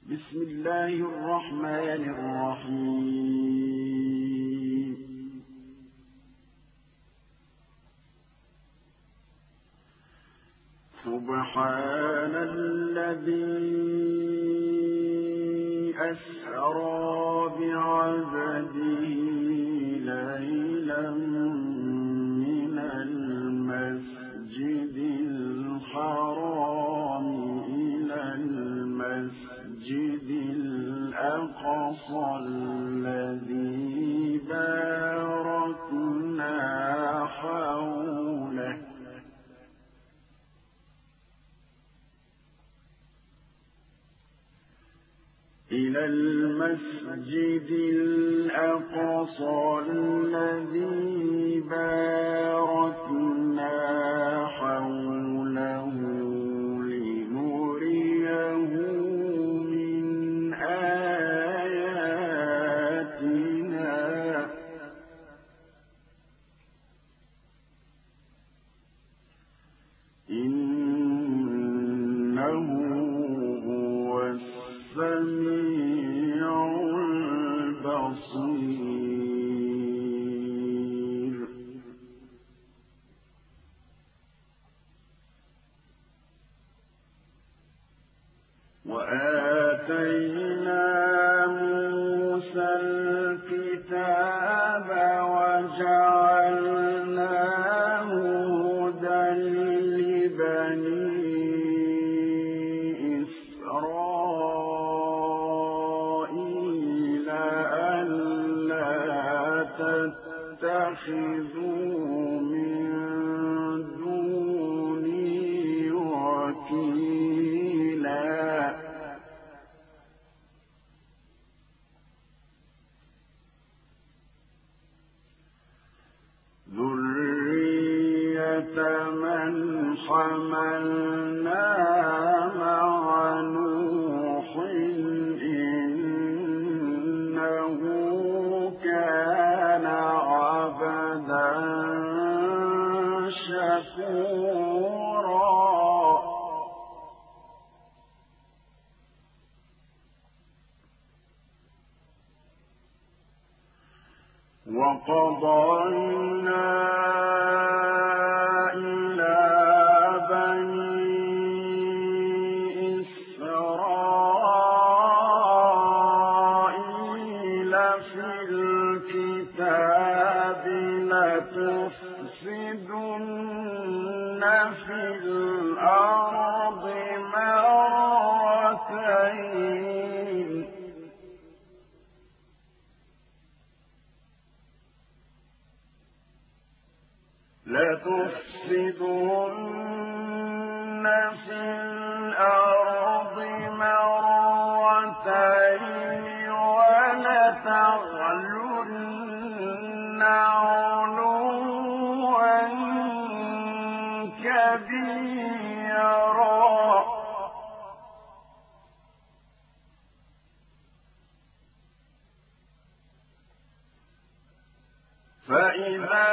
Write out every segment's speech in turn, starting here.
بسم الله الرحمن الرحيم سبحان الذي أسرى بعبده ليلا من المسجد الحرام إلى المسجد الأقصى الذي باركنا حوله إلى المسجد الأقصى الذي باركنا حوله لنريه من آياتنا إنه هو السميع البصير وآتينا موسى الكتاب وجعلناه هدى لبني إسرائيل ألا تتخذوا من دوني وكيلا ذرية من حملنا مع نوح إنه كان عبدا شكورا وقضينا إلى بني إسرائيل في الكتاب لتفسدن في الأرض مرتين لتفسدن في الأرض مرتين ولتعلن علوا كبيرا فإذا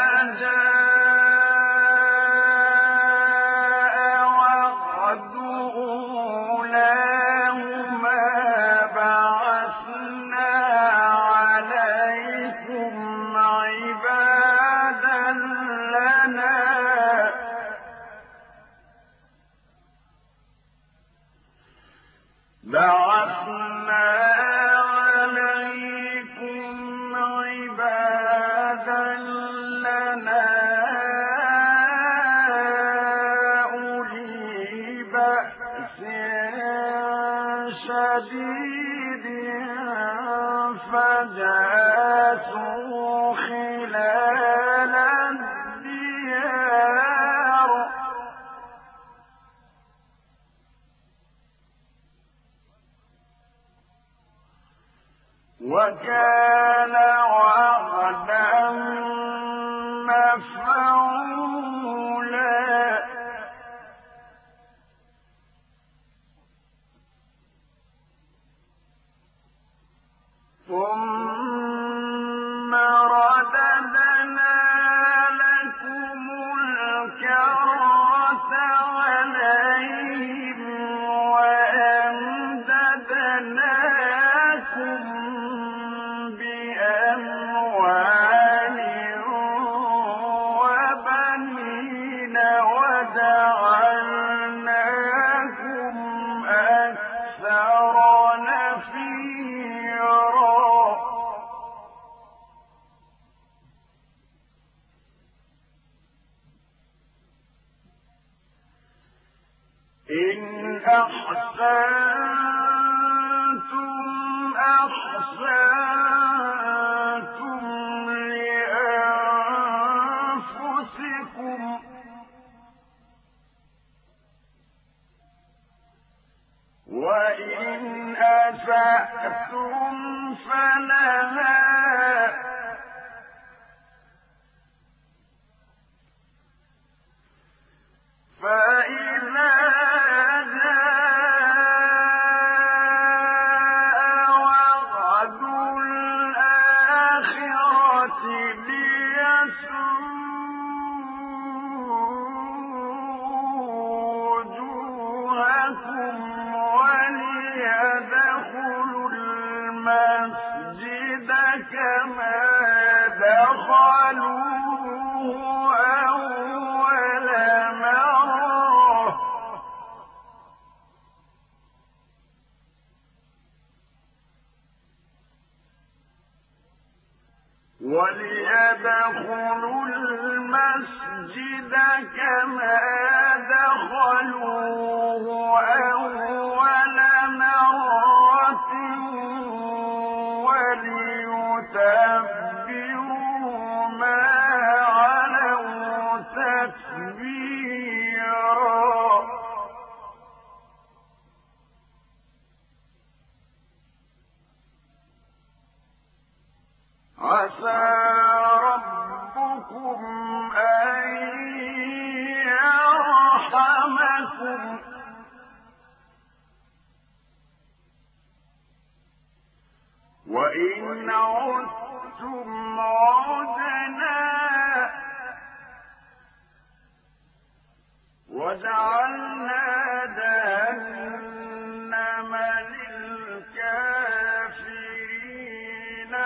جاء وعد أولاهما بعثنا عليكم عبادا لنا أولي بأس شديد فجاسوا خلال الديار وكان وعدا مفعولا ثم رددنا لكم الكرة عليهم وأمددناكم أحسنتم أحسنتم لأنفسكم وإن أسأتم فلها فإذا جاء وعد الآخرة ليسوءوا وجوهكم وليدخلوا المسجد كما دخلوه أول مرة وليتبروا ما علوا تتبيرا عسى ربكم أن يرحمكم وإن عدتم عدنا وجعلنا جهنم للكافرين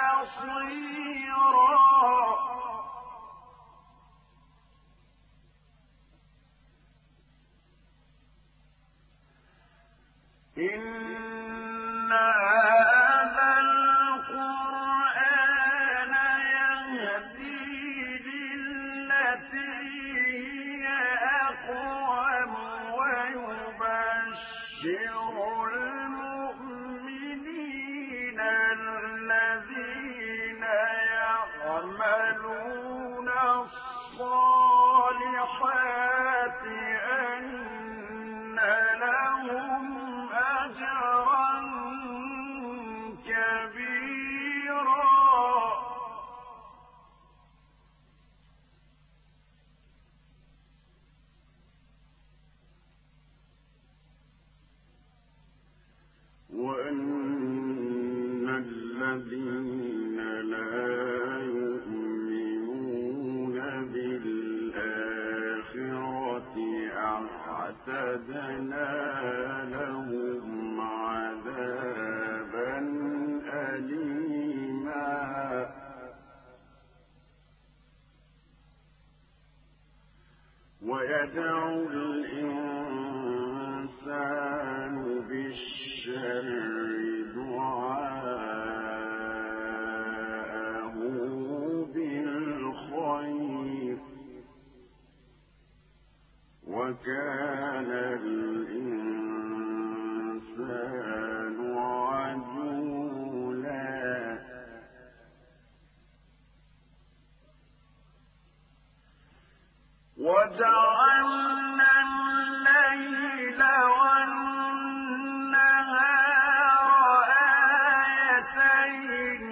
حصيرا إن هذا القرآن يهدي للتي هي أقوم ويبشر المؤمنين الذين يعملون الصالحات أن لهم أجرا كبيرا وأن الذين لا يؤمنون بالآخرة أعتدنا لهم عذابا أليما ويدعو الإنسان بالشر دعاءه بالخير وكان الإنسان عجولا وجعلنا الليل والنهار آيتين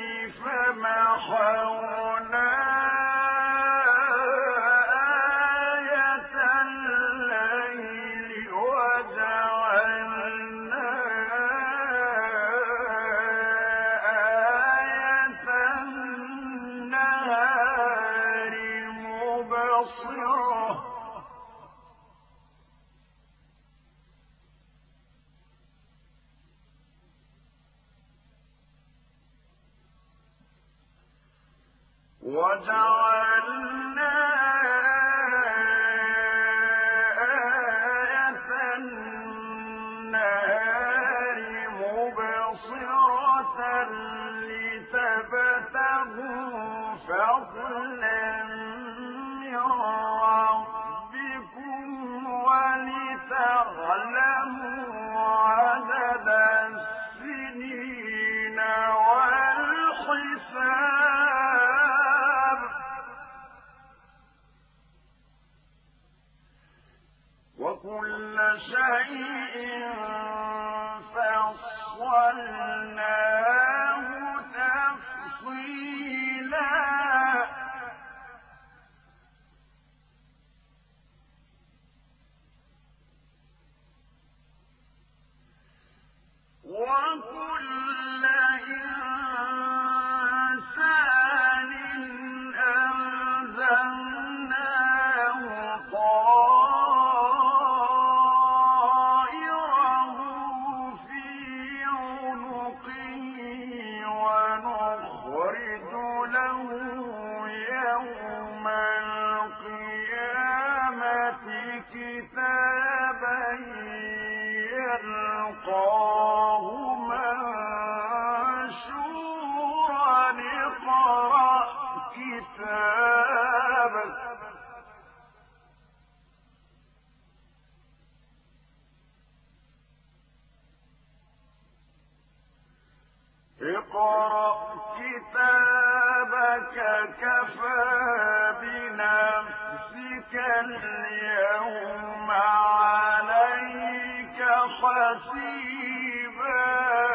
فمحونا آية الليل وجعلنا آية النهار مبصرة وجعلنا آية النهار مبصرة لتبتغوا فضلا من ربكم ولتعلموا فَصَّلْنَاهُ تَفْصِيلًا وَكُلَّ إِنسَانٍ أَلْزَمْنَاهُ طَائِرَهُ فِي عُنُقِهِ وَنُخْرِجُ لَهُ يَوْمَ الْقِيَامَةِ كِتَابًا يَلْقَاهُ مَنشُورًا اقْرَأْ كِتَابَكَ كَفَىٰ بِنَفْسِكَ الْيَوْمَ عَلَيْكَ حَسِيبًا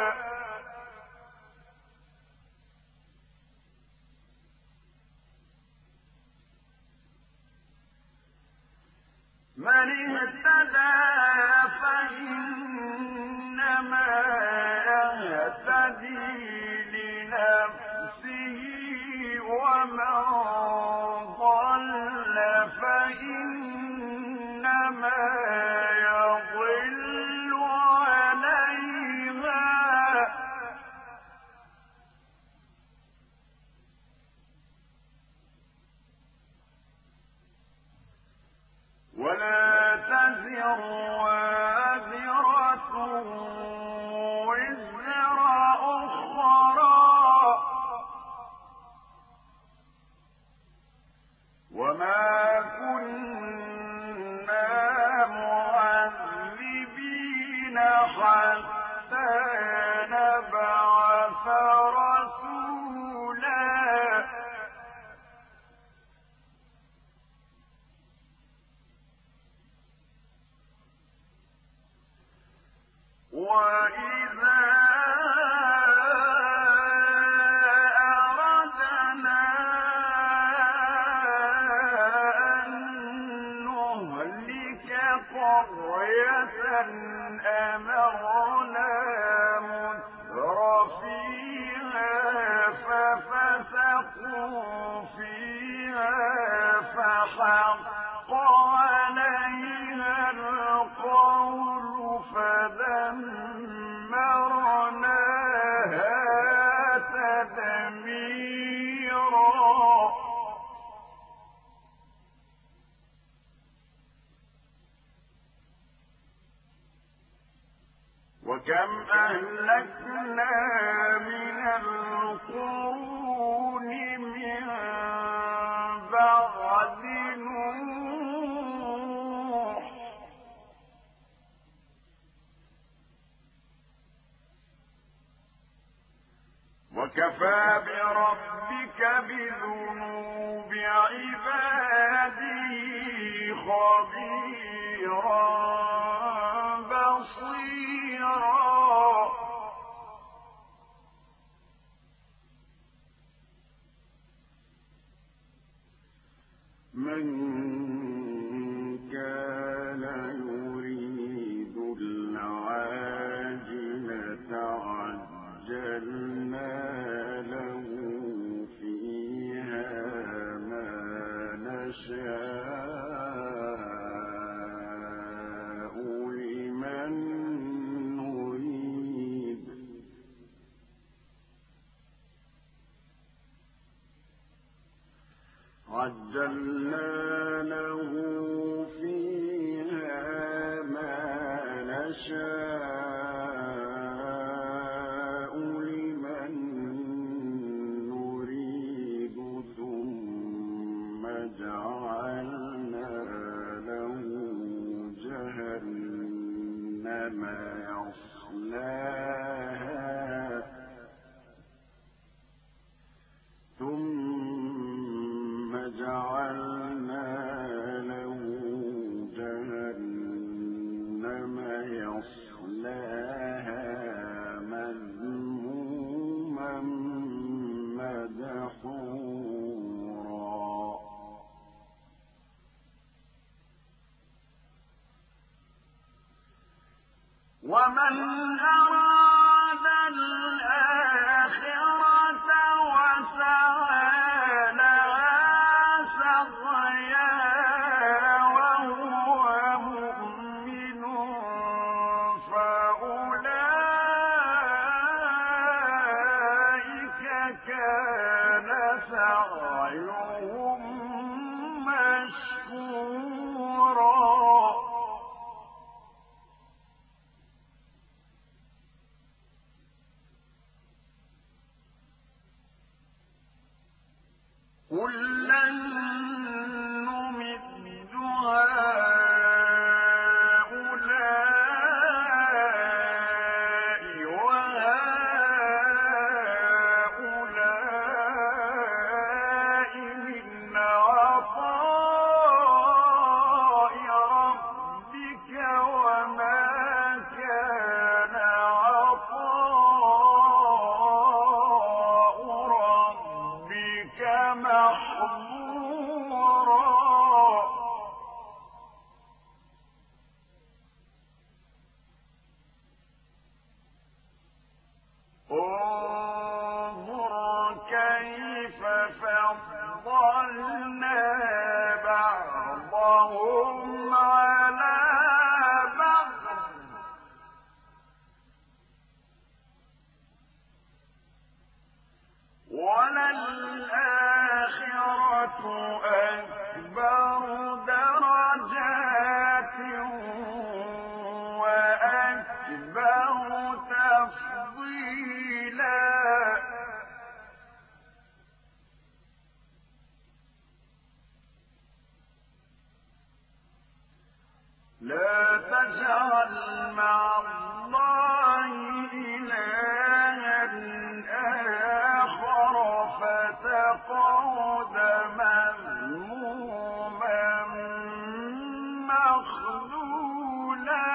مَنِ اهْتَدَىٰ فَإِنَّمَا يَهْتَدِي لِنَفْسِهِ وَمَن ضَلَّ فَإِنَّمَا يَضِلُّ عَلَيْهَا وَلَا تَزِرُ وَازِرَةٌ وِزْرَ أُخْرَىٰ وَمَا كُنَّا مُعَذِّبِينَ حَتَّىٰ نَبْعَثَ رَسُولًا وَإِذَا أَرَدْنَا أَن نُّهْلِكَ قَرْيَةً أَمَرْنَا مُتْرَفِيهَا فَفَسَقُوا فِيهَا فَحَقَّ عَلَيْهَا الْقَوْلُ فَدَمَّرْنَاهَا تَدْمِيرًا وَكَمْ أَهْلَكْنَا مِنَ الْقُرُونِ مِن بَعْدِ نُوحٍ وَكَفَىٰ بِرَبِّكَ بِذُنُوبِ عِبَادِهِ خَبِيرًا بَصِيرًا مَن كَانَ يُرِيدُ الْعَاجِلَةَ عَجَّلْنَا لَهُ فِيهَا مَا نَشَاءُ لِمَن نُّرِيدُ عَجَّلْنَا لَهُ فِيهَا مَا نَشَاءُ لِمَن نُّرِيدُ ثُمَّ جَعَلْنَا لَهُ جَهَنَّمَ يَصْلَاهَا ثُمَّ جَعَلْنَا سعيهم مشكورا كلا نمد هؤلاء وهؤلاء من عطاء ربك وما كان عطاء ربك محظورا انظر كيف فضلنا بعضهم على بعض وللآخرة أكبر درجات وأكبر تفضيلا لا تجعل مع الله إلها آخر فتقعد مذموما مخذولا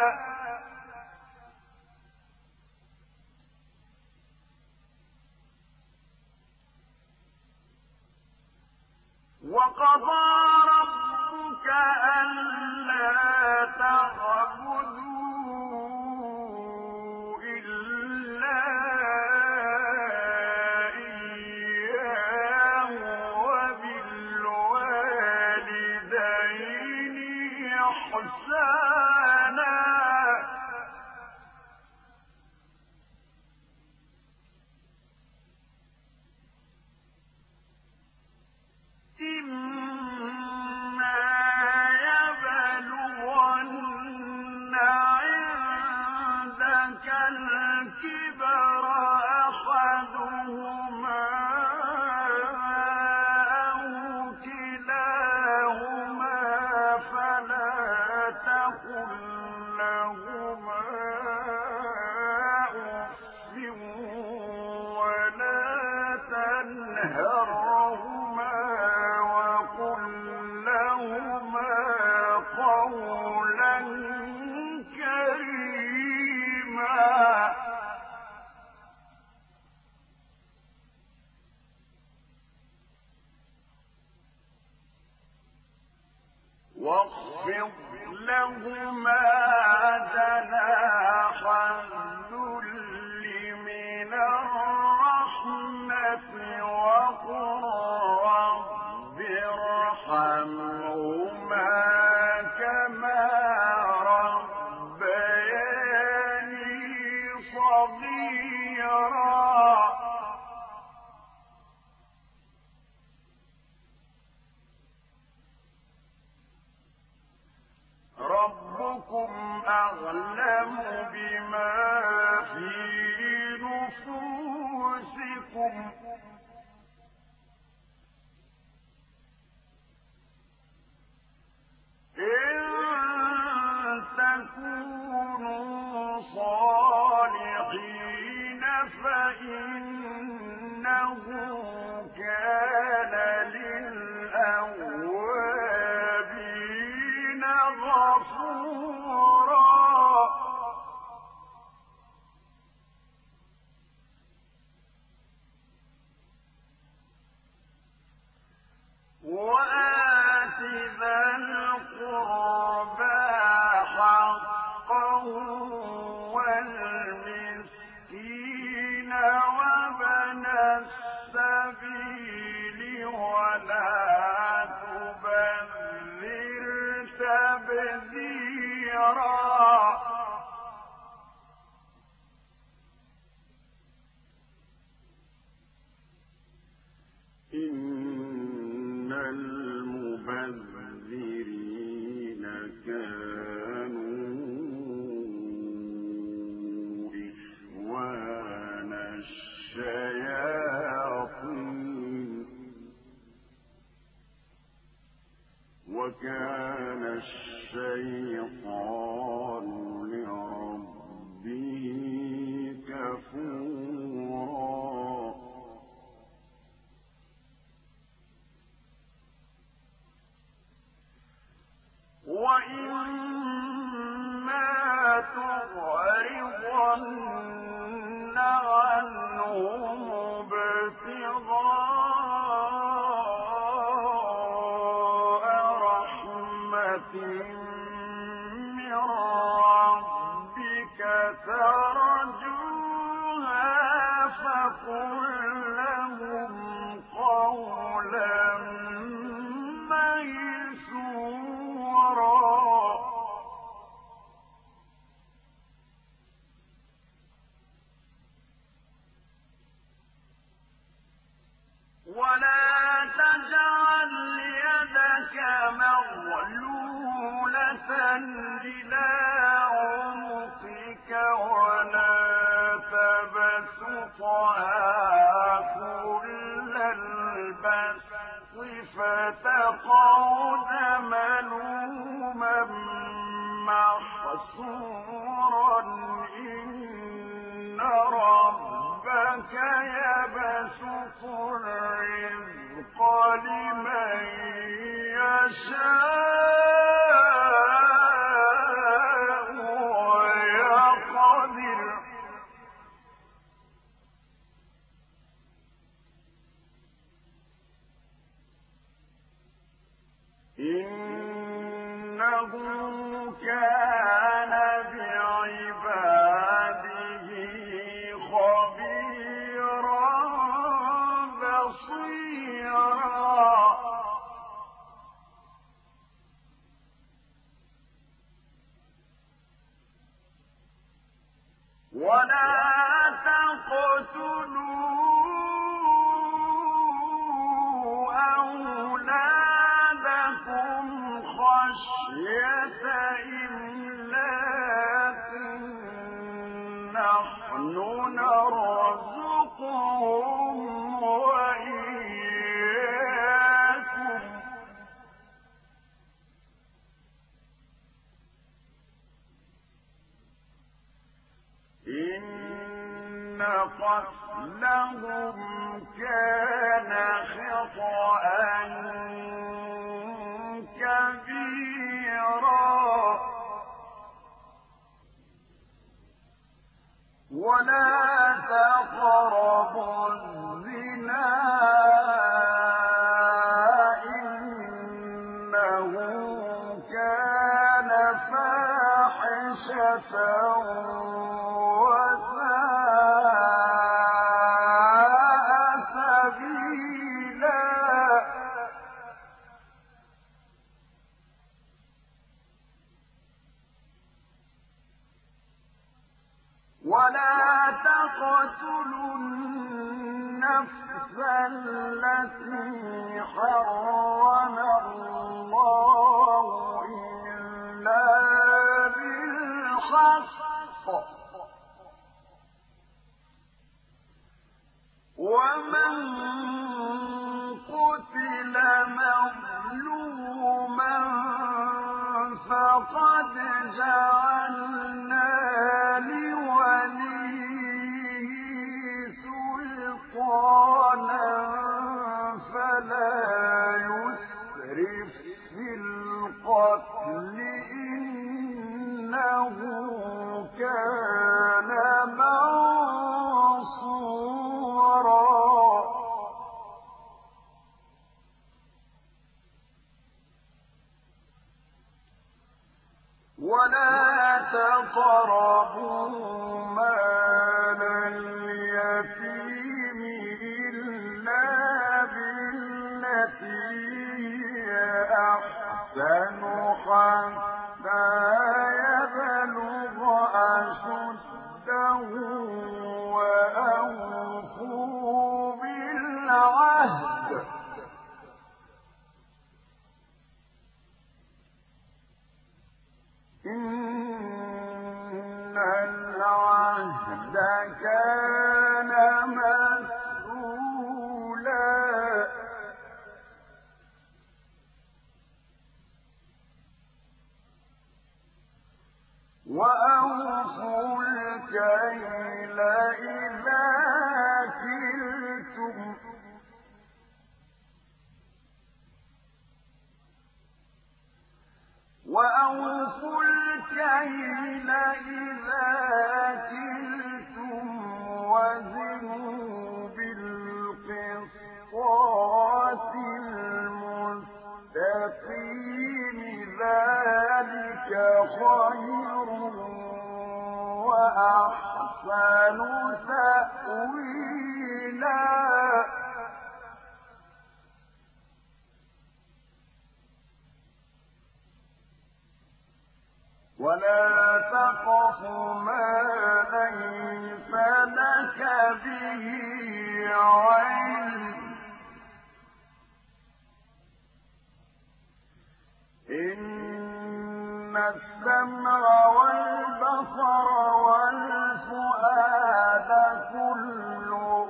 وقضى ربك ألا تعبدوا إلا إياه وبالوالدين إحسانا إما يبلغن عندك الكبر أحدهما أو كلاهما فلا تقل لهما أف ولا تنهرهما وقل لهما قولا كريما واخفض لهما جناح الذل من الرحمة وقل رب ارحمهما كما ربياني صغيرا ربكم أعلم بما في نفوسكم إن تكونوا صالحين فإنه كان للأوابين غفورا وآت ذا القربى حقه والمسكين وابن السبيل ابتغاء رحمة من ربك ترجوها فقل لهم قولا ميسورا ولا تجعل يدك مغلولة إلى عنقك ولا تبسطها كل البسط فتقعد ملوما محسورا إن ربك يبسط الرزق لمن يشاء ويقدر إنه كان بعباده خبيرا بصيرا ولا تقتلوا أولادكم خشية إملاق نحن نرزقهم وإياكم إن قتلهم كان خطأ كبيرا ولا تقربوا الزنا إنه كان فاحشة وساء سبيلا ولا تقتلوا النفس التي حرم الله إلا بالحق ومن قتل مظلوما فقد جعلنا لوليه سلطانا فلا يسرف في القتل إنه كان منصورا ولا تقربوا مال اليتيم إلا بالتي هي أحسن حتى يبلغ أشده وأوفوا بالعهد إن العهد كان مسؤولا وأوفوا الكيل إذا كلتم وأوفوا الكيل إذا كلتم وزنوا أحسن تأويلا ولا تقف ما ليس لك به علم إن السمع والبصر والفؤاد كل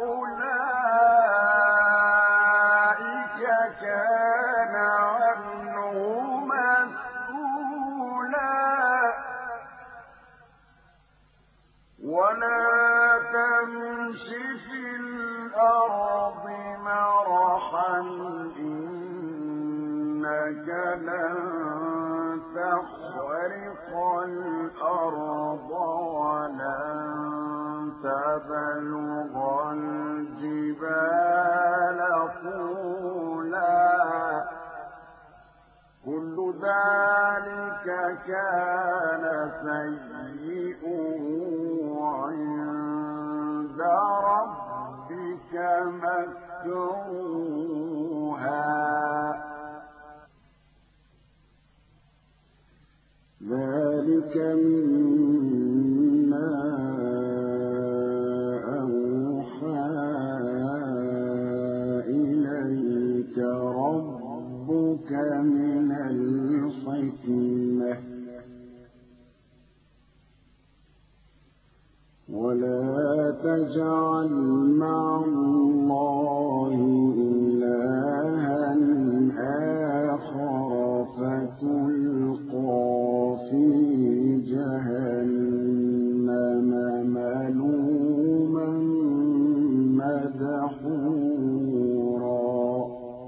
أولئك كان عنه مسؤولا ولا تمش في الأرض مرحا إنك لن تخرق الأرض ولن تبلغ الجبال طولا كل ذلك كان سيئه عند ربك مكروها ذلك مما أوحى إليك ربك من الحكمة ولا تجعل مع الله إلها آخر فتلقى في جهنم ملوما مدحورا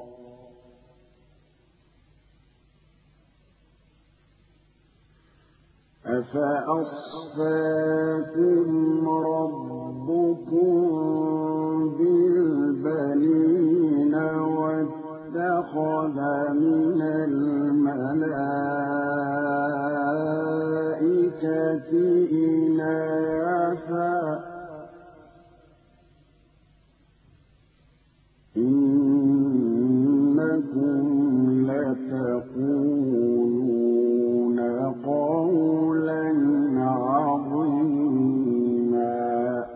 أفأصفاكم ربكم بالبنين واتخذ من الملائكة إناثا إنكم لتقولون قولا عظيما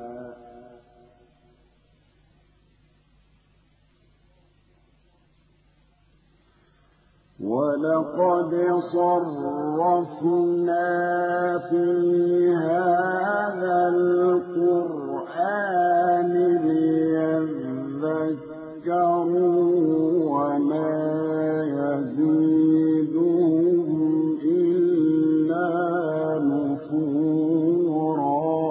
ولقد صرفنا في هذا القرآن ليذكروا وما يزيدهم إلا نفورا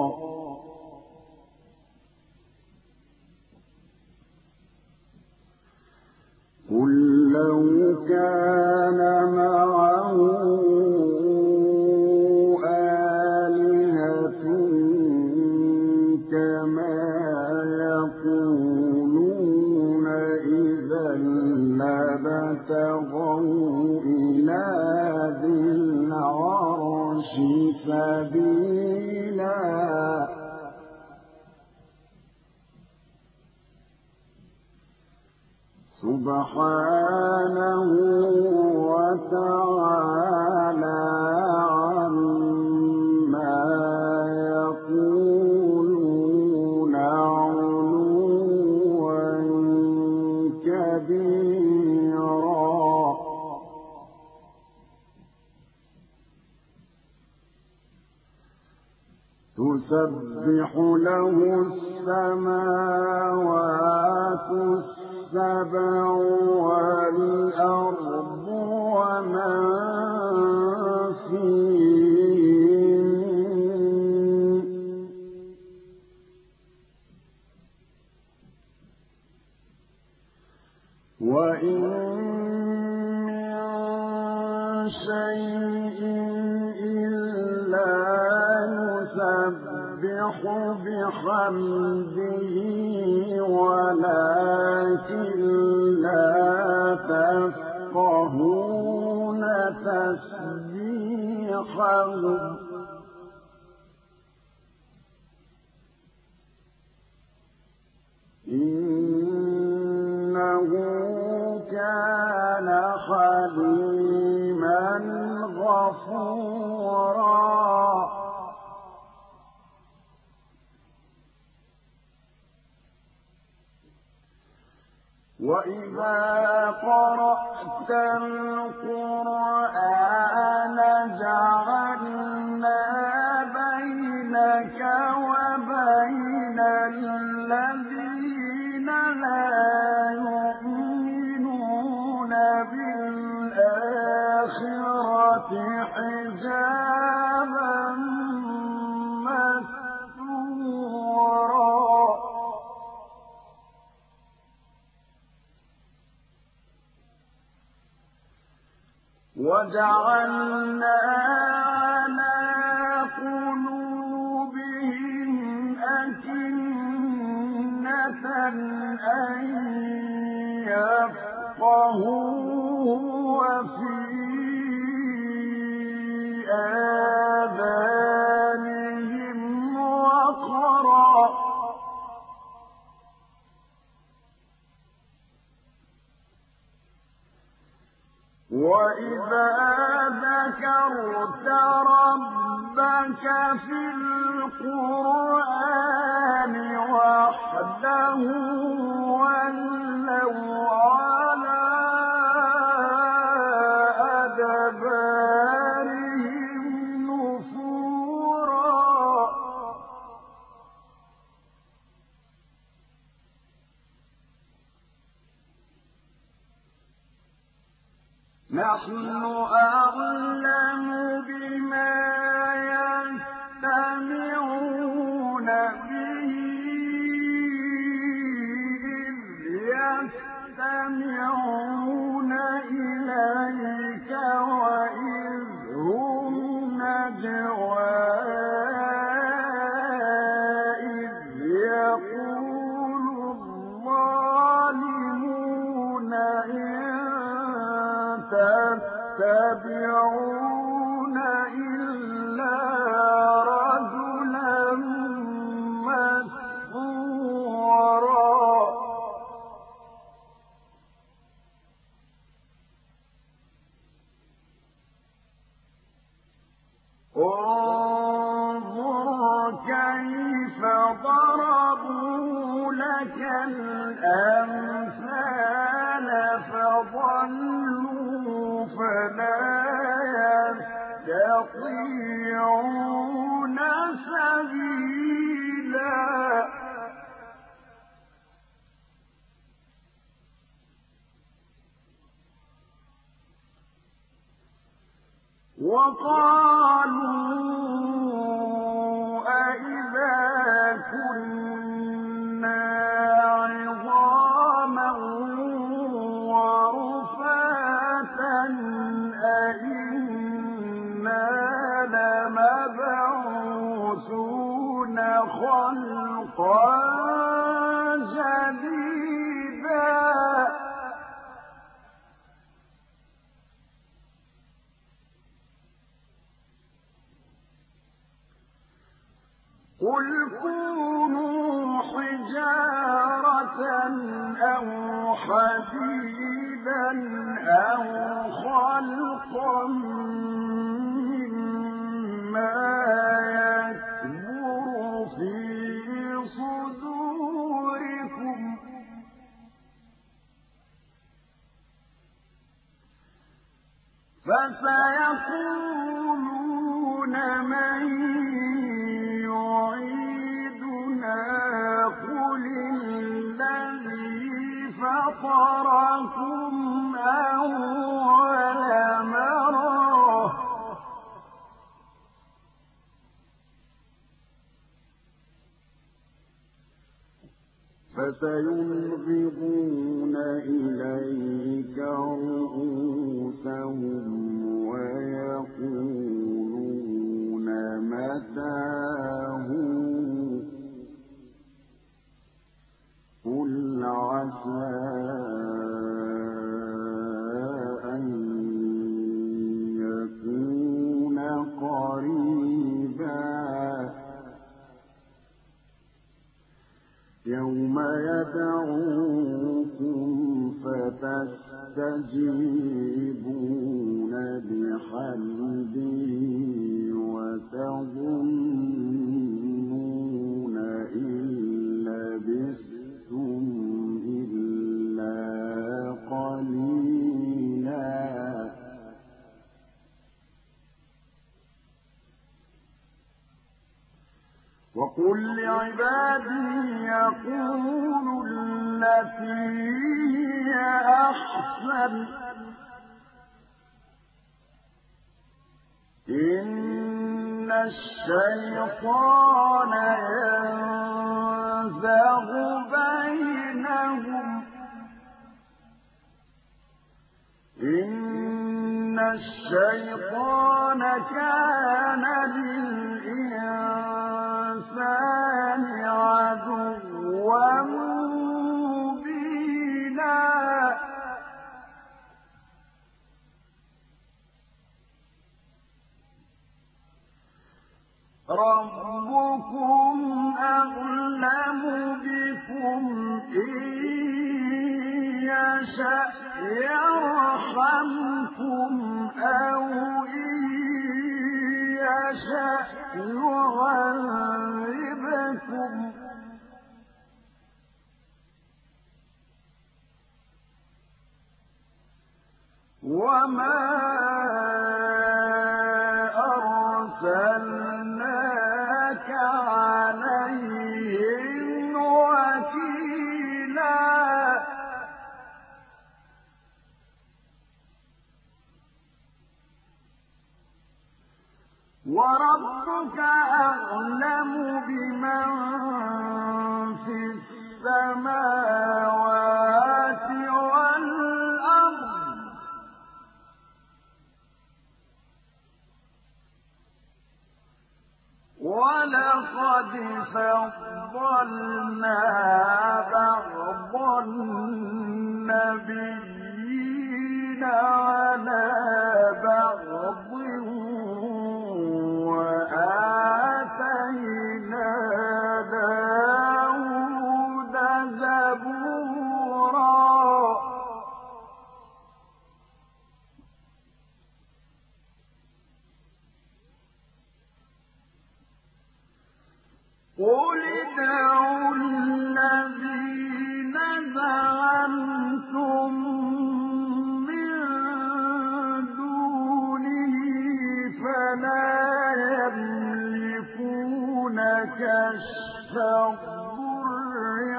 قل لو كان معه آلهة كما يقولون إذا لابتغوا إلى ذي العرش سبيلا سبحانه وتعالى عما يقولون علوا كبيرا تسبح له السماوات السبع والأرض ومن فيهن وإن من شيء إلا يسبح بحمده ولكن لا تفقهون تسبيحهم وَإِذَا قَرَأْتَ الْقُرْآنَ جَعَلْنَا بَيْنَكَ وَبَيْنَ الَّذِينَ لَا يُؤْمِنُونَ بِالْآخِرَةِ حِجَابًا مَّسْتُورًا وَجَعَلْنَا عَلَىٰ قُلُوبِهِمْ أَكِنَّةً أَن يَفْقَهُوهُ وَفِي آذَانِهِمْ وَقْرًا ۚ وَإِذَا ذَكَرْتَ رَبَّكَ فِي الْقُرْآنِ وَحْدَهُ وَلَّوْا عَلَىٰ أَدْبَارِهِمْ نُفُورًا نَحْنُ أَعْلَمُ بِمَا يَسْتَمِعُونَ بِهِ إِذْ يَسْتَمِعُونَ إِلَيْكَ وَإِذْ هُمْ نَجْوَىٰ إِذْ يَقُولُ الظَّالِمُونَ إِن تَتَّبِعُونَ إِلَّا رَجُلًا مَّسْحُورًا انظُرْ كَيْفَ ضَرَبُوا لَكَ الْأَمْثَالَ فَضَلُّوا فَلَا يَسْتَطِيعُونَ سَبِيلًا وَقَالُوا أَإِذَا كُنَّا عِظَامًا وَرُفَاتًا أَإِنَّا لَمَبْعُوثُونَ خَلْقًا جَدِيدًا قُلْ كُونُوا حِجَارَةً أَوْ حَدِيدًا أَوْ خَلْقًا مِّمَّا يَكْبُرُ فِي صُدُورِكُمْ ۖ فَسَيَقُولُونَ مَن يُعِيدُنَا قُلِ الَّذِي فَطَرَكُمْ أَوَّلَ مَرَّةٍ ۚ فَسَيُنْغِضُونَ إِلَيْكَ رُءُوسَهُمْ وَيَقُولُونَ مَتَىٰ هُوَ ۖ قُلْ عَسَىٰ أَن يَكُونَ قَرِيبًا يَوْمَ يَدْعُوكُمْ فَتَسْتَجِيبُونَ بِحَمْدِهِ وَتَظُنُّونَ إِن لَّبِثْتُمْ إِلَّا وقل لعبادي يقولوا التي هي أحسن إن الشيطان ينزغ بينهم إن الشيطان كان للإنسان عدوا مبينا ربكم أعلم بكم إن يشأ يرحمكم أو إن يشأ يعذبكم وما أرسلناك عليهم وكيلا وربك أعلم بمن في السماوات والأرض ولقد فضلنا بعض النبيين على بعض وآتينا داود زبورا قل ادعوا الذين زعمتم من دونه فلا يملكون كشف الضر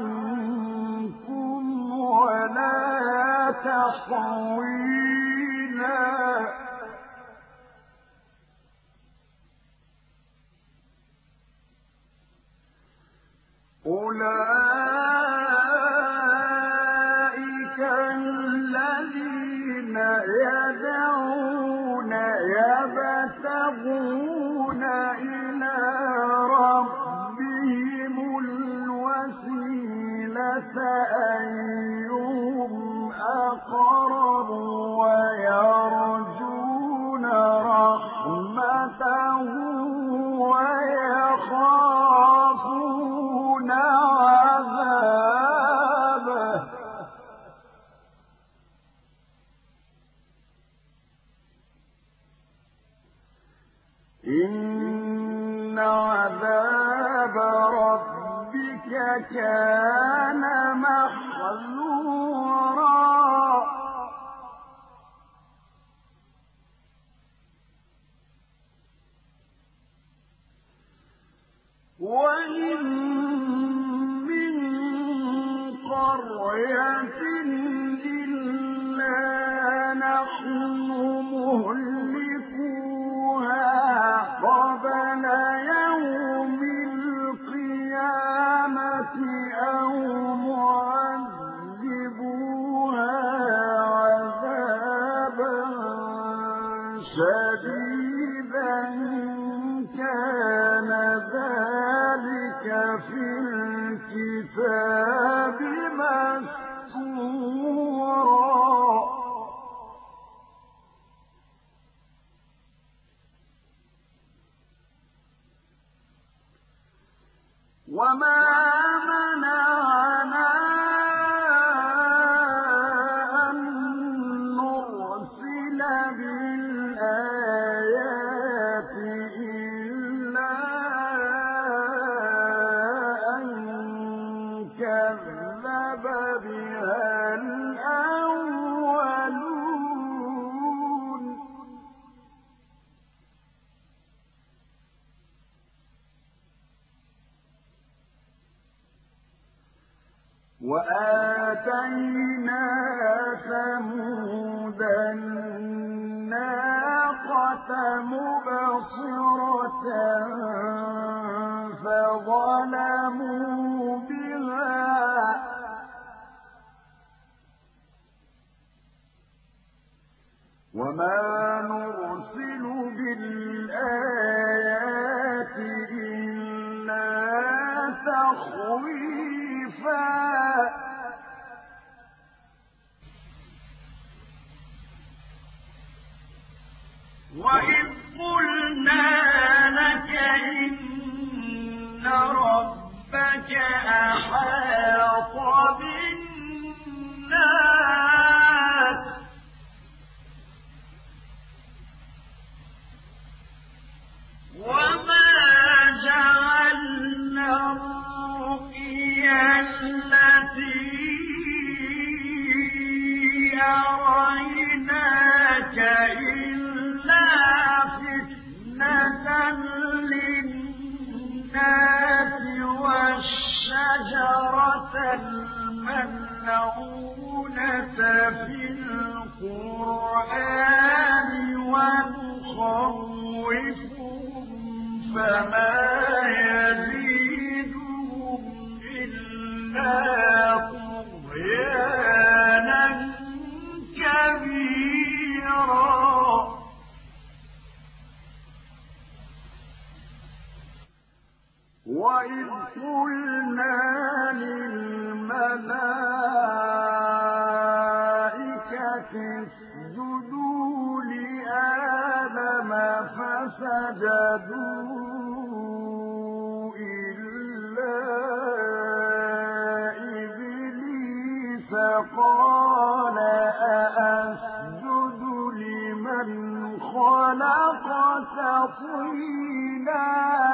عنكم ولا تحويلا أولئك الذين يدعون يبتغون إلى ربهم الوسيلة أيهم أقرب ويرجون رحمته ويخافون عذابه إن عذاب ربك كان محذورا وإن من قرية إلا نحن مهلكوها قبل يوم القيامة أو معذبوها عذابا شديدا كان ذلك في الكتاب مسطورا وما منعنا أن نرسل بالآيات إلا أن كذب بها الأولون وآتينا ثمود الناقة مبصرة فظلموا بها وما نرسل بالآيات إلا تخويفا وإذ قلنا لك إن ربك أحاط بالناس وما جعلنا الرؤيا التي أريناك إلا فتنة للناس والشجرة الملعونة في القرآن ونخوفهم فما يزيدهم إلا طغيانا كبيرا وإذ قلنا للملائكة اسجدوا لآدم فسجدوا إلا إبليس قال أأسجد لمن خلقت طينا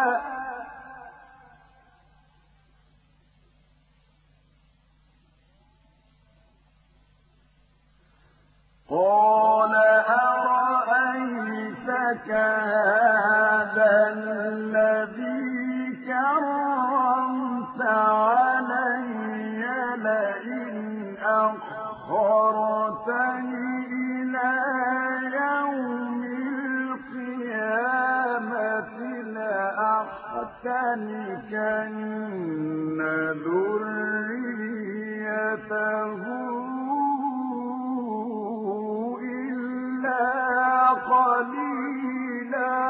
قال أرأيتك هذا الذي كرمت علي لئن أخرتني إلى يوم القيامة لأحتنكن ذريته قليلا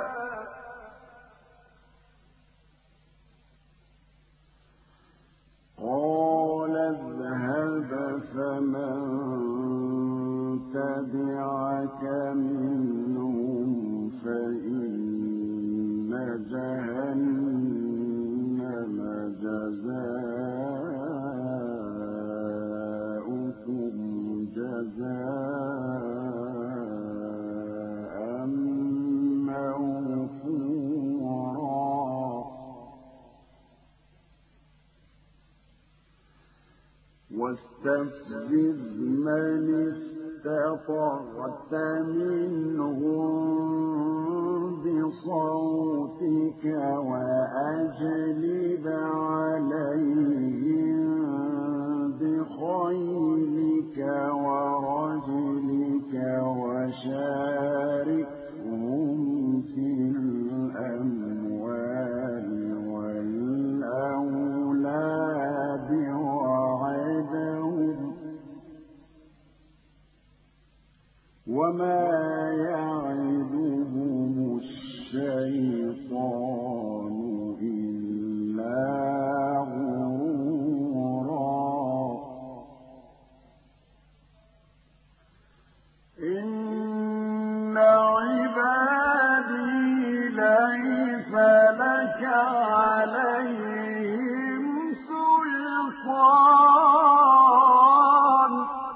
قال اذهب فمن تبعك منهم فإن جهنم جزاؤكم جزاء موفورا واستفزز من استطعت منهم بصوتك وأجلب عليهم بخيلك ورجلك وشاركهم في الأموال والأولاد وعدهم وما يعدهم الشيطان إلا غرورا إن عبادي ليس لك عليهم سلطان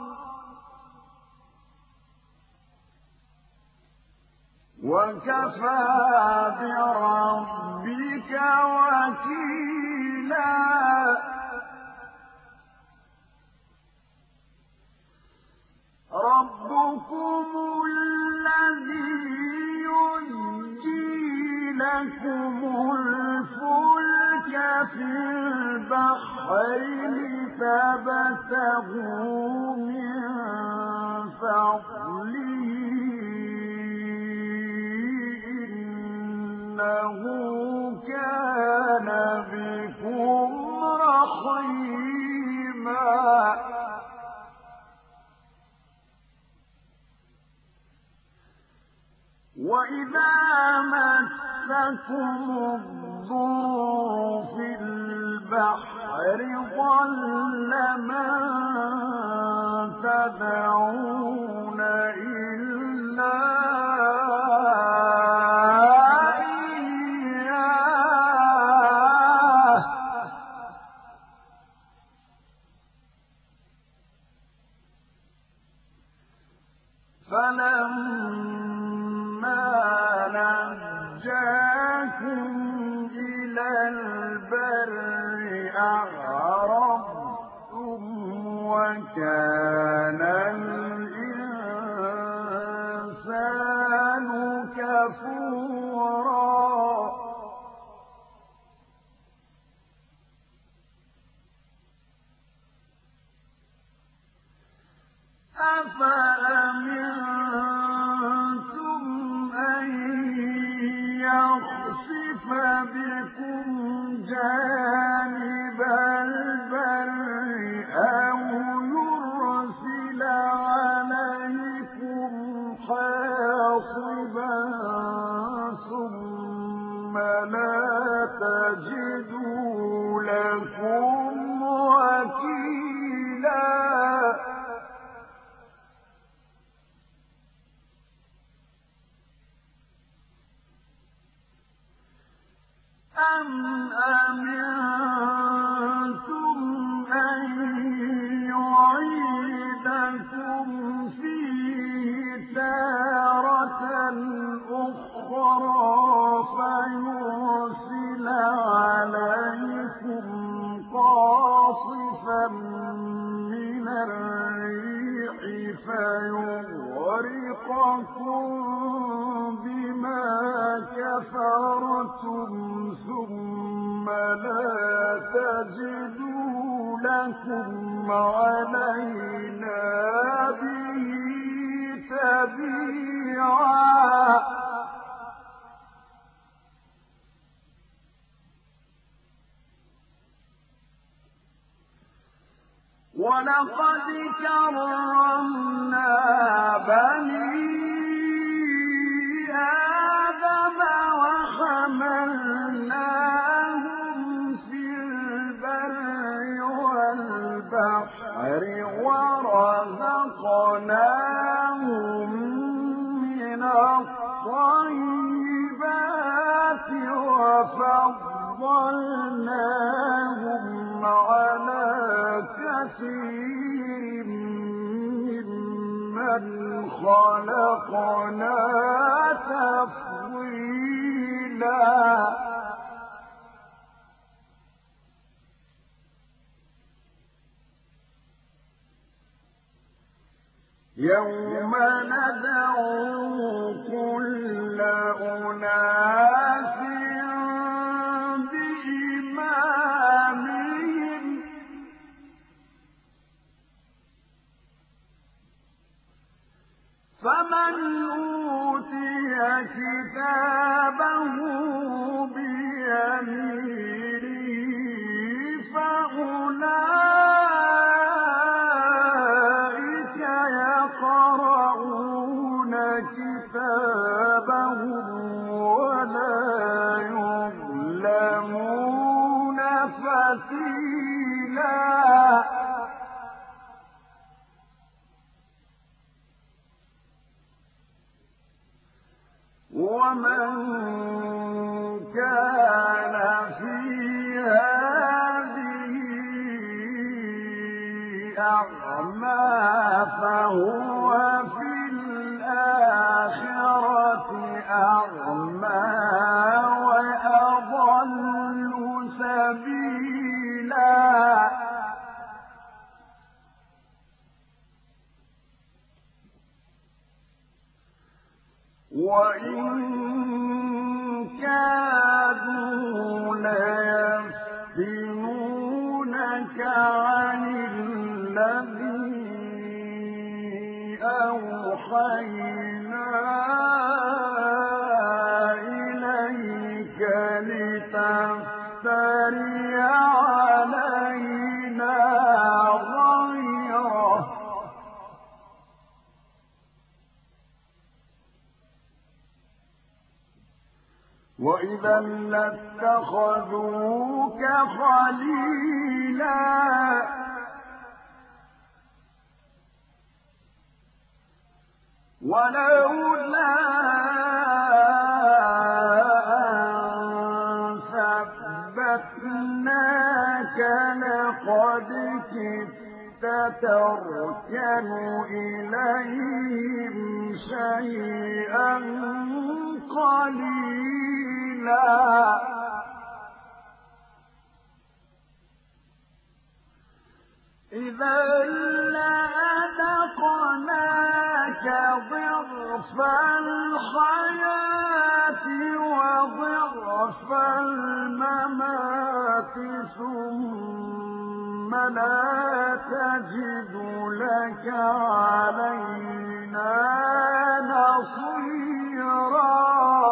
وكفى بربك وكيلا ربكم الذي يزجي لكم الفلك في البحر لتبتغوا من فضله إنه كان بكم رحيما وإذا مسكم الضر في البحر ضل من تدعون إلا إياه فلما نجاكم إلى البر أعرضتم وكان الإنسان كفورا أفأمنتم أن يخسف بكم جانب البر أو يرسل عليكم حاصبا ثم لا تجدوا لكم وكيلا أم أمنتم أن يعيدكم فيه تارة أخرى فيرسل عليكم قاصفا من الريح فيغرقكم بما كفرتم ثم لا تجدوا لكم علينا به تبيعا ولقد كرمنا بني آدم وحملناهم في البر والبحر ورزقناهم من الطيبات وفضلناهم على كثير ممن خلقنا تفضيلا يوم ندعو كل أناس بإمامهم فمن أوتي كتابه بيمينه فأولئك يقرؤون كتابهم ولا يظلمون فتيلا ومن كان في هذه أعمى فهو في الآخرة أعمى وأضل سبيلا وإن كادوا ليفتنونك يسألونك عن الذي أوحينا إليك لتفتري علينا غيره وإذا لاتخذوك خليلا ولولا أن ثبتناك لقد كدت تركن إليهم شيئا قليلا إذا لأذقناك ضعف الحياة وضعف الممات ثم لا تجد لك علينا نصيرا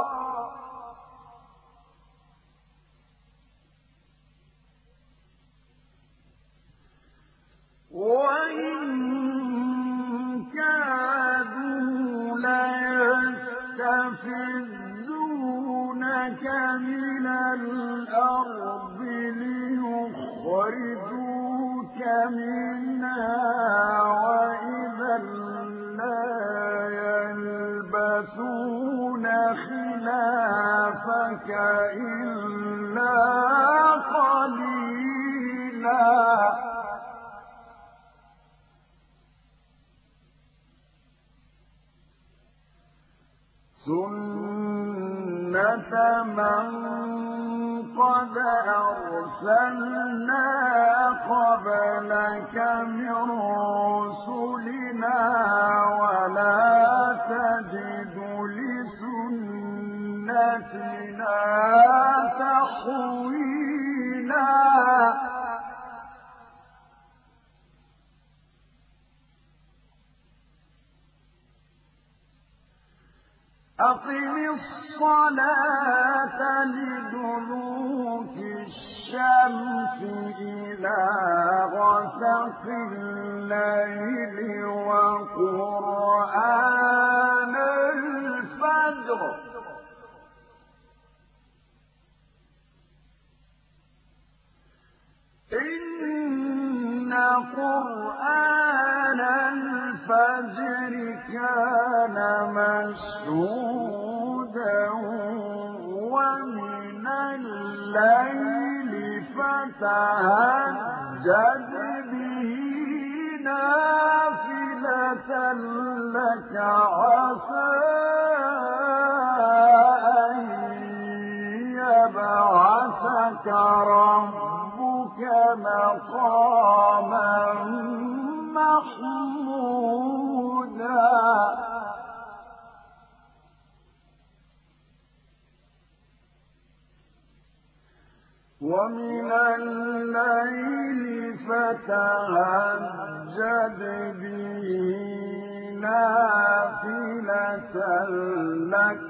وإن كادوا ليستفزونك من الأرض ليخرجوك منها وإذا لا يلبثون خلافك إلا قليلا سنة من قد أرسلنا قبلك من رسلنا ولا تجد لسنتنا تحويلا أقم الصلاة لدلوك الشمس إلى غسق الليل وقرآن الفجر إن قرآن الفجر كان مشهودا ومن الليل فتهجد به نافلة لك عسى أن يبعثك ربك مقاما محمودا ومن الليل فتهجد به نافلة لك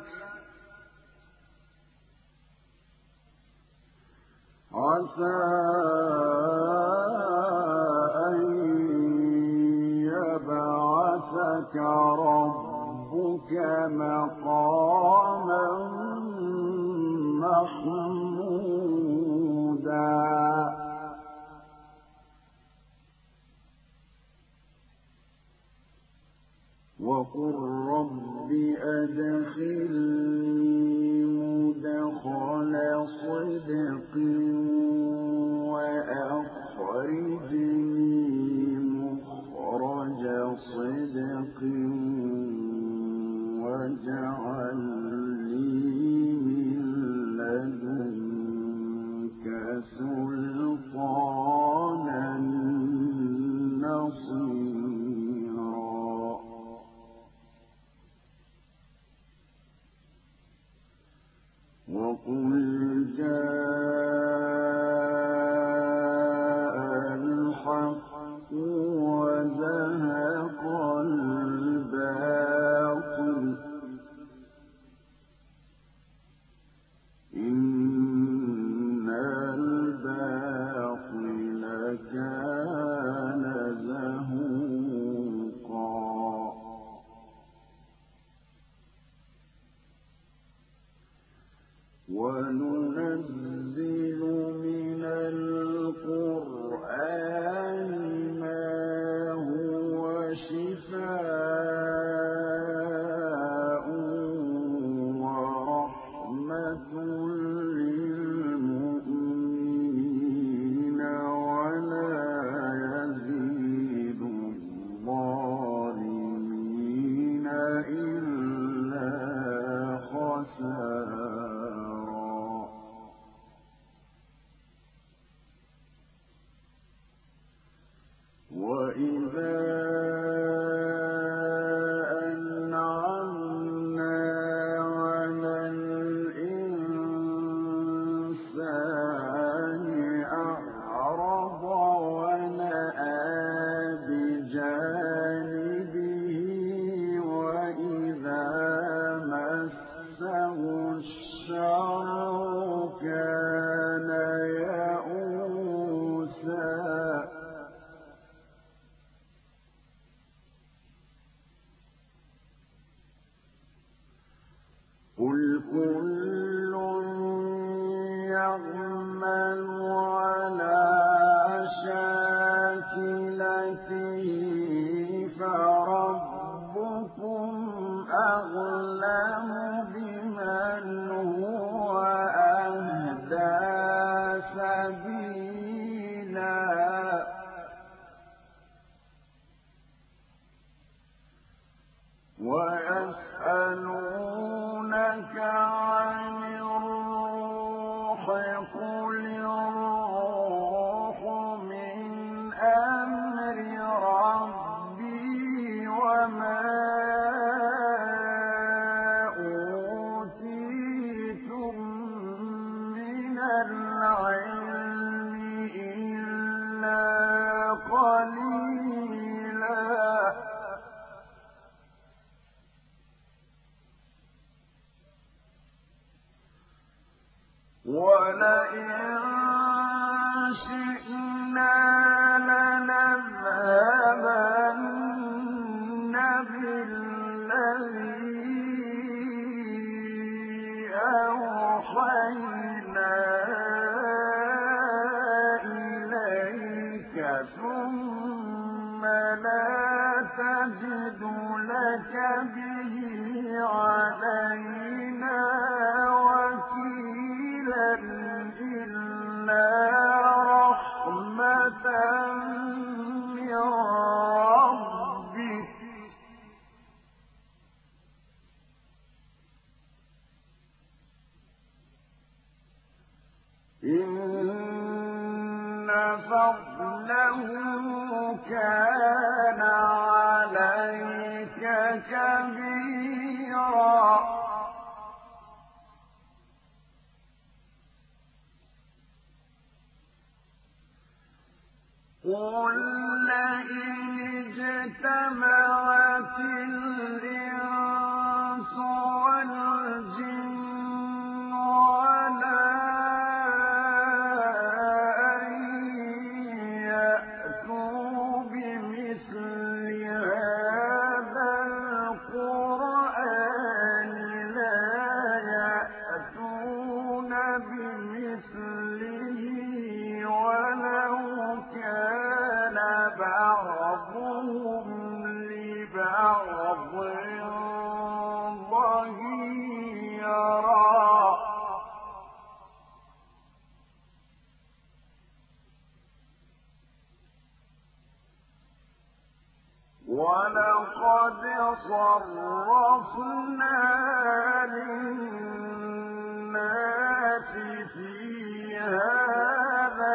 عسى أن يبعثك ربك مقاما محمودا وقل رب أدخلني مدخل صدق وأخرجني مخرج صدق واجعل لي من لدنك سلطانا نصيرا وإذا أنعمنا على الإنسان أعرض ونأى بجانبه وإذا مسه الشر كان يئوسا قل كل يعمل على شاكلته فربكم أعلم بمن هو أهدى سبيلا ويسألونك عن الروح قل الروح من أمر ربي وما أوتيتم من العلم إلا قليلا ولئن شئنا لنذهبن بالذي أوحينا إليك ثم لا تجد لك به علينا وكيلا إلا رحمة من ربك إن فضله كان عليك كبيرا قل لئن اجتمعت الإنس والجن على أن يأتوا بمثل هذا القرآن لا يأتون بمثله ولو كان بعضهم لبعض ظهيرا ولقد صرفنا للناس في هذا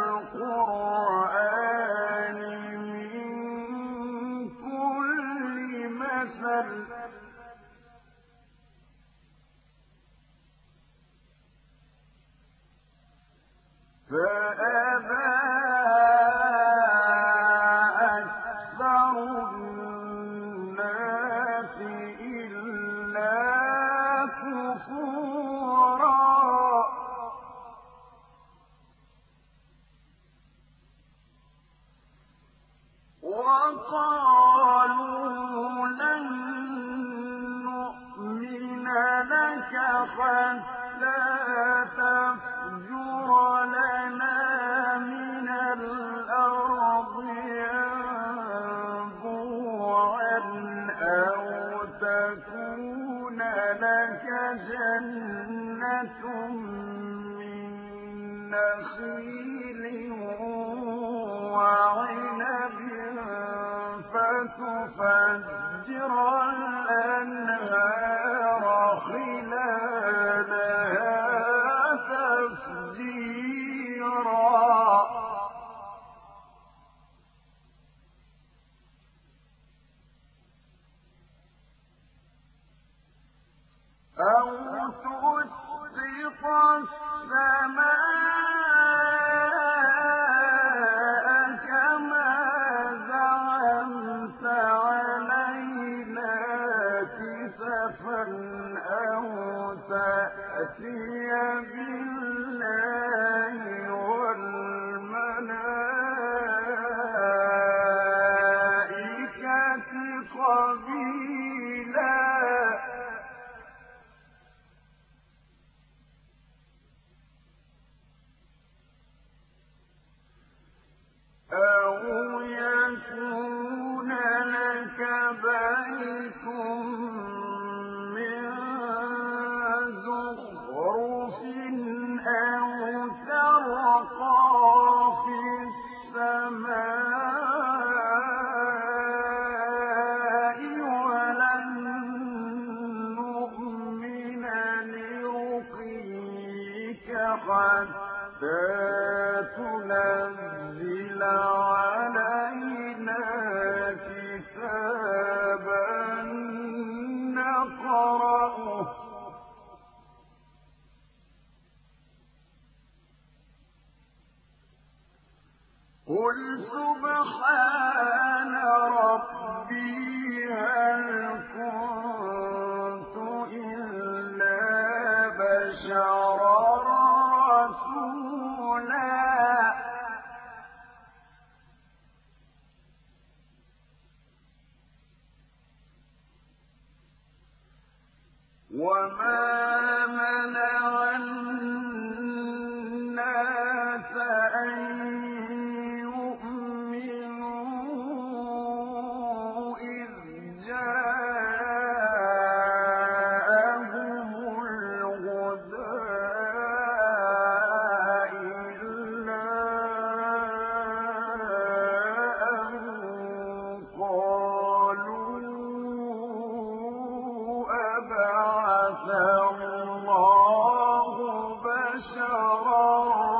القرآن من كل مثل فأبى أكثر الناس إلا كفورا وقالوا لن نؤمن لك حتى تفجر لنا من الأرض ينبوعا أو تكون لك جنة من نخيل وعنب فتفجر الأنهار خلالها تفجيرا أو تسقط السماء كما زعمت علينا كسفا أو تأتي بالله والملائكة قبيلا أو يكون لك بيت من زخرف أو ترقى في السماء ولن نؤمن لرقيك حتى تنزل علينا كتابا نقرأه قل سبحان ربي هل كنت إلا بشرا رسولا وما منع الناس أن يؤمنوا إذ جاءهم الهدى إلا أن قالوا أبعث الله بشرا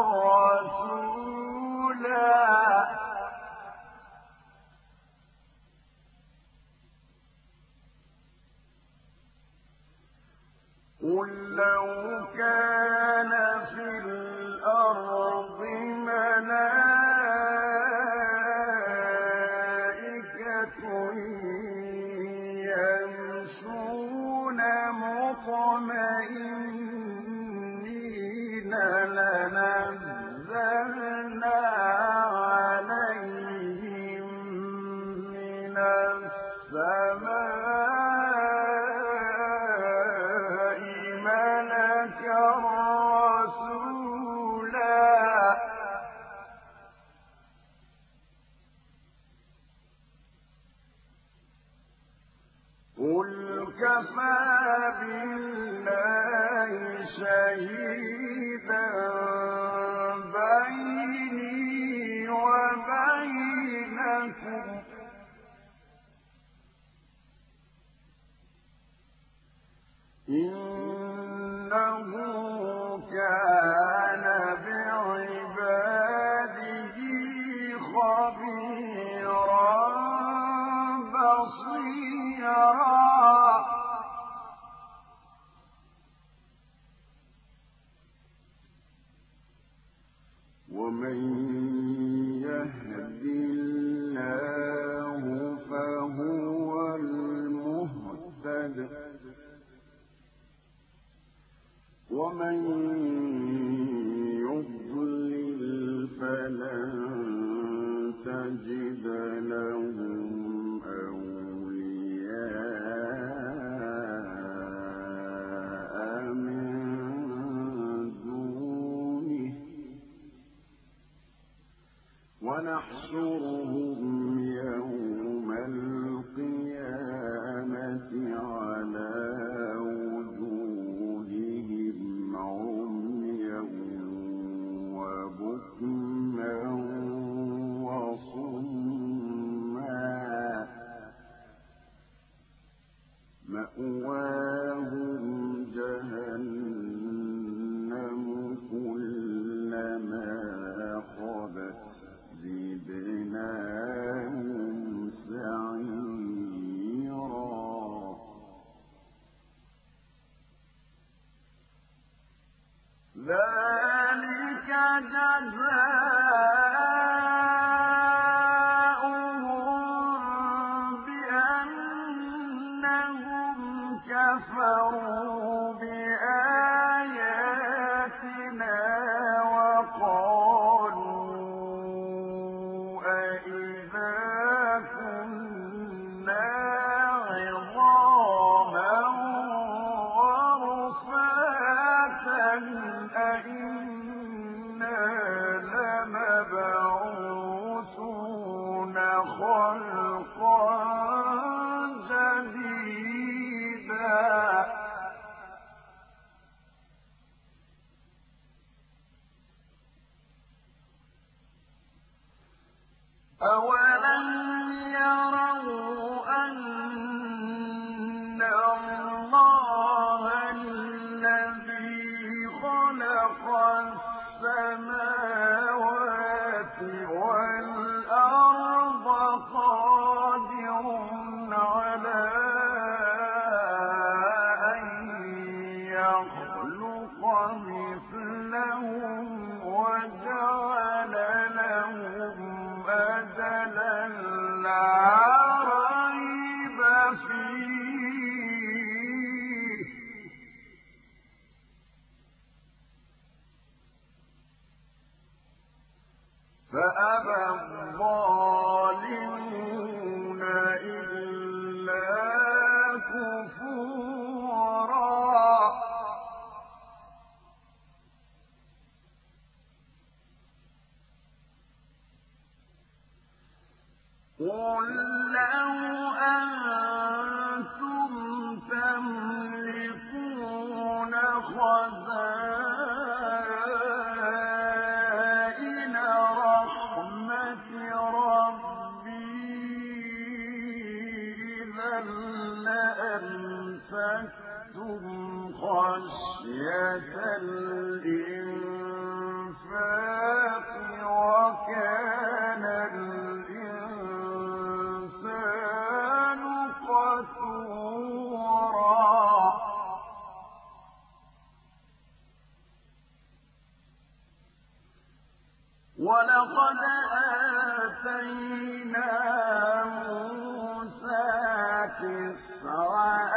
رسولا قل لو كان في الأرض ملائكة يمشون مطمئنين لنزلنا عليهم من السماء ملكا رسولا قل كفى بالله شهيدا بيني وبينكم إنه كان بعباده خبيرا بصيرا ومن يهد الله فهو المهتد ومن يضلل فلن تجد لهم أولياء من دونه ونحشرهم يوم القيامة على وجوههم عميا وبكما وصما مأواهم جهنم كلما خبت زدناهم سعيرا أَوَلَمْ يَرَوْا أَنَّ اللَّهَ الَّذِي خَلَقَ السَّمَاوَاتِ وَالْأَرْضَ قَادِرٌ عَلَىٰ أَن يَخْلُقَ مِثْلَهُمْ وَجَعَلَ لَهُمْ أَجَلًا لَّا رَيْبَ فِيهِ فَأَبَى الظَّالِمُونَ إِلَّا كُفُورًا قُل لَّوْ أَنتُمْ تَمْلِكُونَ خَزَائِنَ رَحْمَةِ رَبِّي إِذًا لَّأَمْسَكْتُمْ خَشْيَةَ الْإِنفَاقِ وَكَانَ الْإِنسَانُ قَتُورًا وَلَقَدْ آتَيْنَا مُوسَىٰ 9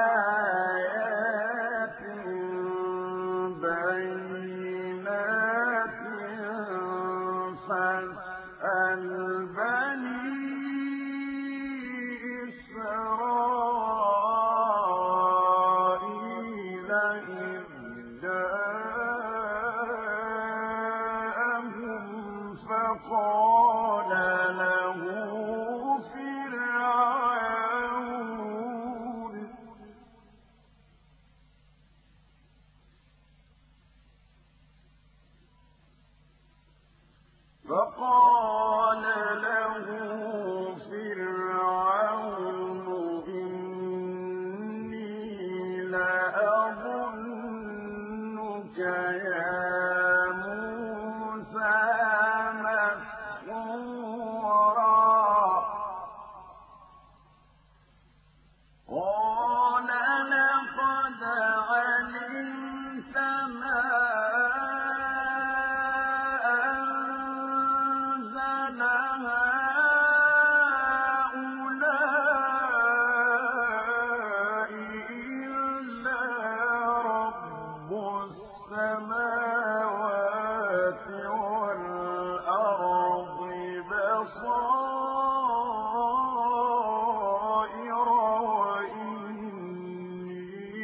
آيَاتٍ بَيِّنَاتٍ فَاسْأَلْ بَنِي إِسْرَائِيلَ إِذْ جَاءَهُمْ فَقَالَ له فِرْعَوْنُ إِنِّي لَأَظُنُّكَ يَا مُوسَىٰ مَسْحُورًا قَالَ لَقَدْ عَلِمْتَ مَا أَنزَلَ هَٰؤُلَاءِ إِلَّا رَبُّ السَّمَاوَاتِ وَالْأَرْضِ بَصَائِرَ وَإِنِّي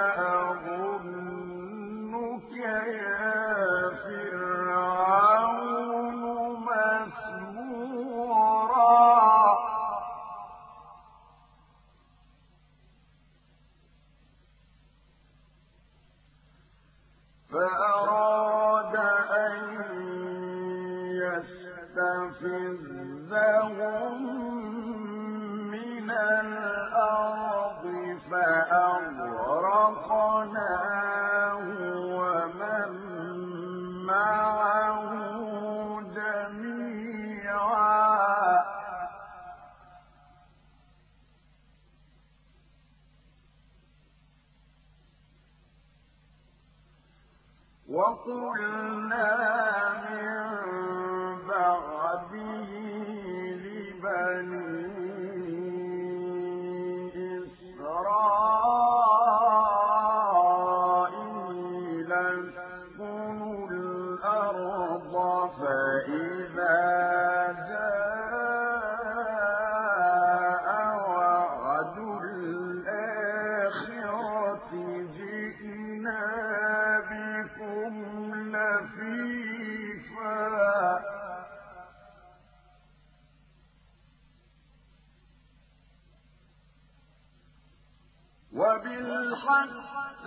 لَأَظُنُّكَ يَا فِرْعَوْنُ مَثْبُورًا فَأَرَادَ أَن يَسْتَفِزَّهُم مِّنَ الْأَرْضِ فَأَغْرَقْنَاهُ وَمَن مَّعَهُ جَمِيعًا وَقُلْنَا مِن بَعْدِهِ لِبَنِي إِسْرَائِيلَ اسْكُنُوا الْأَرْضَ فَإِذَا جَاءَ وَعْدُ الْآخِرَةِ جِئْنَا بِكُمْ لَفِيفًا وَبِالْحَقِّ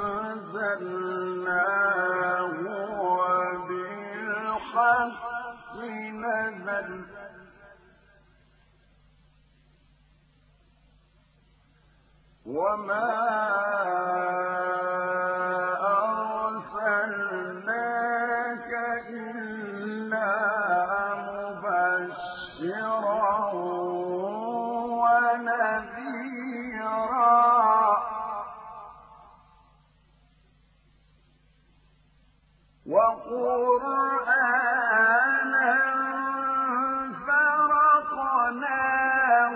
أَنزَلْنَاهُ وَبِالْحَقِّ نزل وما أرسلناك إلا مبشرا ونذيرا وقرآنا فرقناه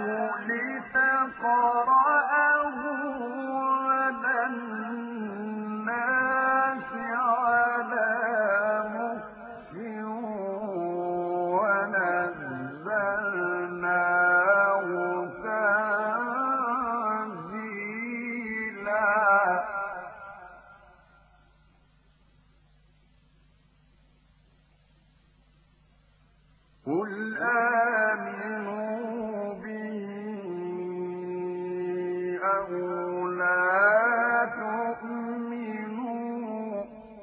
لتقرأه على الناس على مكث ونزلناه تنزيلا قل آمنوا به أو لا تؤمنوا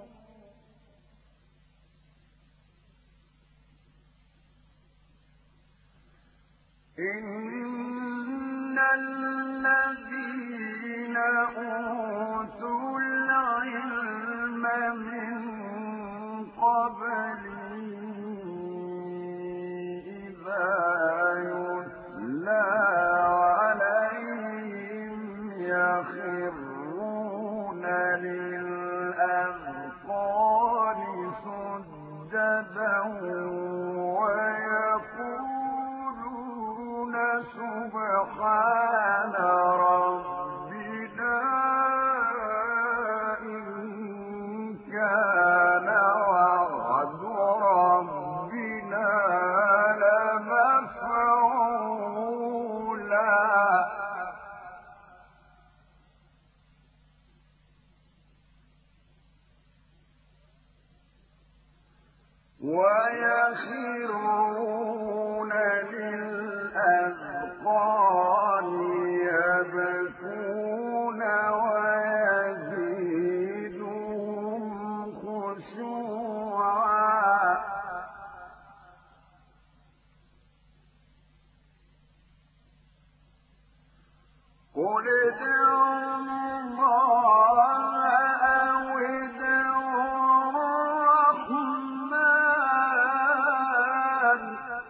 إن الذين أوتوا العلم من قبله يتلى عليهم يخرون للأذقان سجدا ويقولون سبحان ربنا إن كان وعد ربنا لمفعولا ويخرون للأذقان يبكون ويزيدهم خشوعا قل ادعوا الله أو ادعوا الرحمن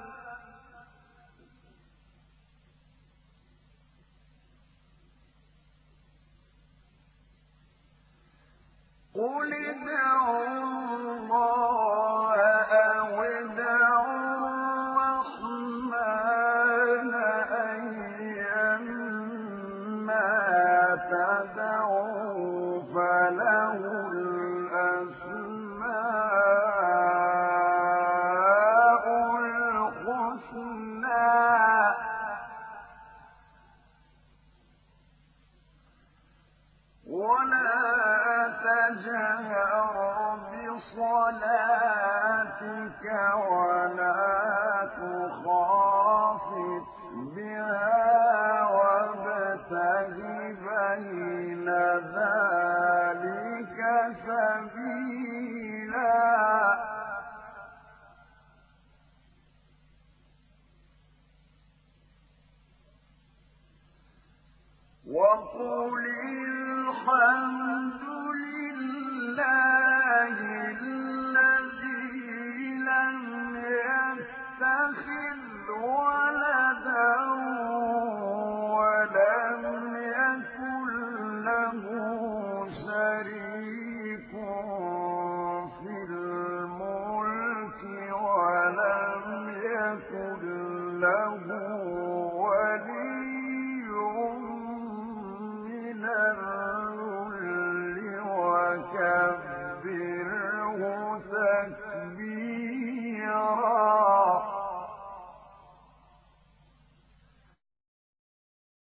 قل ادعوا الله أو ادعوا الرحمن أيما تدعوا فله الأسماء الحسنى ولا تجهر بصلاتك ولا تخافت بها وابتغ بين ذلك سبيلا وقل الحمد لله الذي لم يتخذ